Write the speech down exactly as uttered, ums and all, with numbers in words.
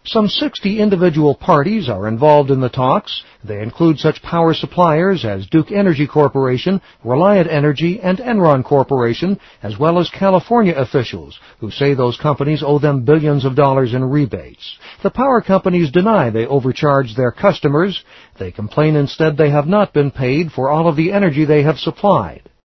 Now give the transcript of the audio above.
Some sixty individual parties are involved in the talks. They include such power suppliers as Duke Energy Corporation, Reliant Energy, and Enron Corporation, as well as California officials who say those companies owe them billions of dollars in rebates. The power companies deny they overcharged their customers. They complain instead they have not been paid for all of the energy they have supplied.